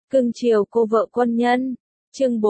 Cưng chiều cô vợ quân nhân. Chương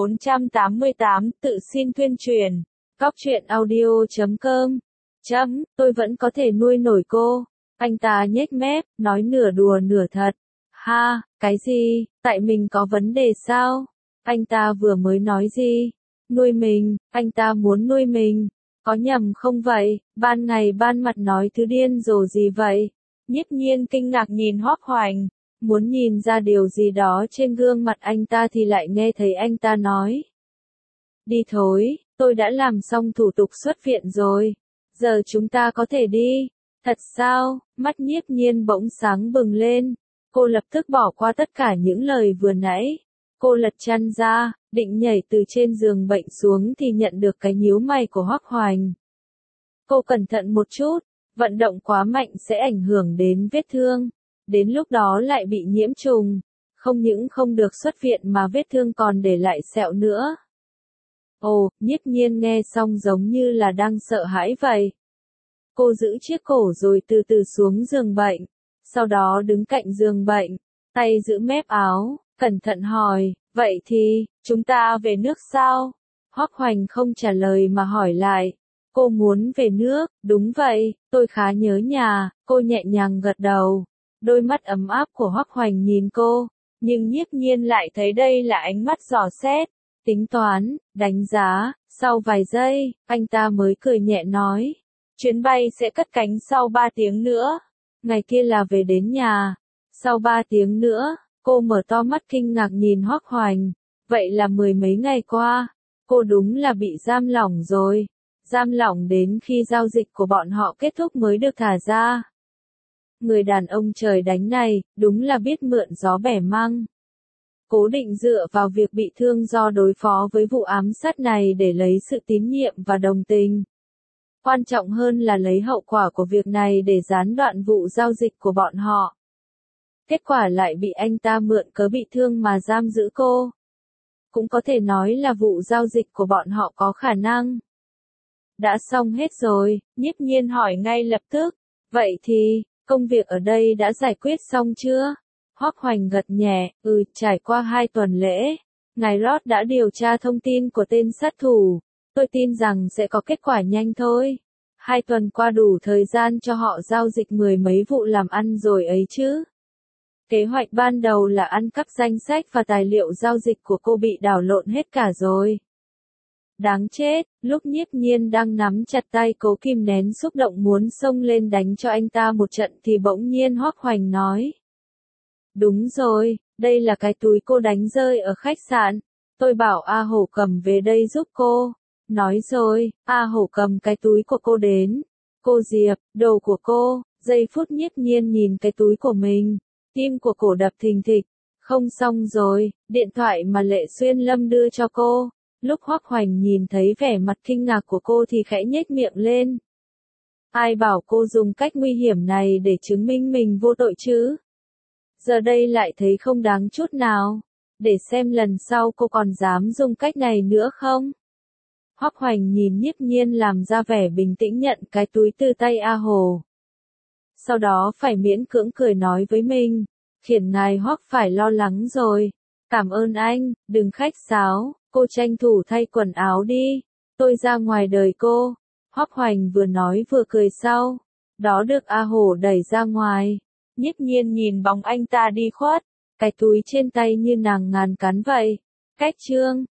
488, tự xin tuyên truyền. Góc truyện audio.com. Tôi vẫn có thể nuôi nổi cô. Anh ta nhếch mép, nói nửa đùa nửa thật. Ha, cái gì, tại mình có vấn đề sao? Anh ta vừa mới nói gì? Nuôi mình, anh ta muốn nuôi mình. Có nhầm không vậy? Ban ngày ban mặt nói thứ điên rồ gì vậy? Nhiếp Nhiên kinh ngạc nhìn Hoắc Hoành, muốn nhìn ra điều gì đó trên gương mặt anh ta thì lại nghe thấy anh ta nói. Đi thôi, tôi đã làm xong thủ tục xuất viện rồi. Giờ chúng ta có thể đi. Thật sao? Mắt Nhiếp Nhiên bỗng sáng bừng lên. Cô lập tức bỏ qua tất cả những lời vừa nãy. Cô lật chăn ra, định nhảy từ trên giường bệnh xuống thì nhận được cái nhíu mày của Hoắc Hoành. Cô cẩn thận một chút, vận động quá mạnh sẽ ảnh hưởng đến vết thương. Đến lúc đó lại bị nhiễm trùng. Không những không được xuất viện mà vết thương còn để lại sẹo nữa. Ồ, Nhiếp Nhiên nghe xong giống như là đang sợ hãi vậy. Cô giữ chiếc cổ rồi từ từ xuống giường bệnh. Sau đó đứng cạnh giường bệnh, tay giữ mép áo, cẩn thận hỏi, vậy thì, chúng ta về nước sao? Hoắc Hoành không trả lời mà hỏi lại. Cô muốn về nước, đúng vậy, tôi khá nhớ nhà, cô nhẹ nhàng gật đầu. Đôi mắt ấm áp của Hoắc Hoành nhìn cô, nhưng Nhiếp Nhiên lại thấy đây là ánh mắt dò xét, tính toán, đánh giá. Sau vài giây, anh ta mới cười nhẹ nói, chuyến bay sẽ cất cánh sau 3 tiếng nữa. Ngày kia là về đến nhà. Sau 3 tiếng nữa, cô mở to mắt kinh ngạc nhìn Hoắc Hoành. Vậy là 10 mấy ngày qua, cô đúng là bị giam lỏng rồi. Giam lỏng đến khi giao dịch của bọn họ kết thúc mới được thả ra. Người đàn ông trời đánh này, đúng là biết mượn gió bẻ măng. Cố định dựa vào việc bị thương do đối phó với vụ ám sát này để lấy sự tín nhiệm và đồng tình. Quan trọng hơn là lấy hậu quả của việc này để gián đoạn vụ giao dịch của bọn họ. Kết quả lại bị anh ta mượn cớ bị thương mà giam giữ cô. Cũng có thể nói là vụ giao dịch của bọn họ có khả năng. Đã xong hết rồi, Nhiếp Nhiên hỏi ngay lập tức. Vậy thì, công việc ở đây đã giải quyết xong chưa? Hoắc Hoành gật nhẹ, trải qua 2 tuần lễ. Ngài Roth đã điều tra thông tin của tên sát thủ. Tôi tin rằng sẽ có kết quả nhanh thôi. 2 tuần qua đủ thời gian cho họ giao dịch 10 mấy vụ làm ăn rồi ấy chứ. Kế hoạch ban đầu là ăn cắp danh sách và tài liệu giao dịch của cô bị đảo lộn hết cả rồi. Đáng chết, lúc Nhiếp Nhiên đang nắm chặt tay cố kìm nén xúc động muốn xông lên đánh cho anh ta một trận thì bỗng nhiên Hoắc Hoành nói. Đúng rồi, đây là cái túi cô đánh rơi ở khách sạn. Tôi bảo A Hổ cầm về đây giúp cô. Nói rồi, A Hổ cầm cái túi của cô đến. Cô Diệp, đồ của cô. Giây phút Nhiếp Nhiên nhìn cái túi của mình. Tim của cổ đập thình thịch. Không xong rồi, điện thoại mà Lệ Xuyên Lâm đưa cho cô. Lúc Hoắc Hoành nhìn thấy vẻ mặt kinh ngạc của cô thì khẽ nhếch miệng lên. Ai bảo cô dùng cách nguy hiểm này để chứng minh mình vô tội chứ? Giờ đây lại thấy không đáng chút nào. Để xem lần sau cô còn dám dùng cách này nữa không? Hoắc Hoành nhìn Nhiếp Nhiên làm ra vẻ bình tĩnh nhận cái túi từ tay A Hồ. Sau đó phải miễn cưỡng cười nói với mình, khiến ngài Hoắc phải lo lắng rồi. Cảm ơn anh, đừng khách sáo, cô tranh thủ thay quần áo đi. Tôi ra ngoài đợi cô. Hoắc Hoành vừa nói vừa cười sau. Đó được A Hồ đẩy ra ngoài. Nhiếp Nhiên nhìn bóng anh ta đi khuất. Cái túi trên tay như nàng ngàn cắn vậy. Cách chương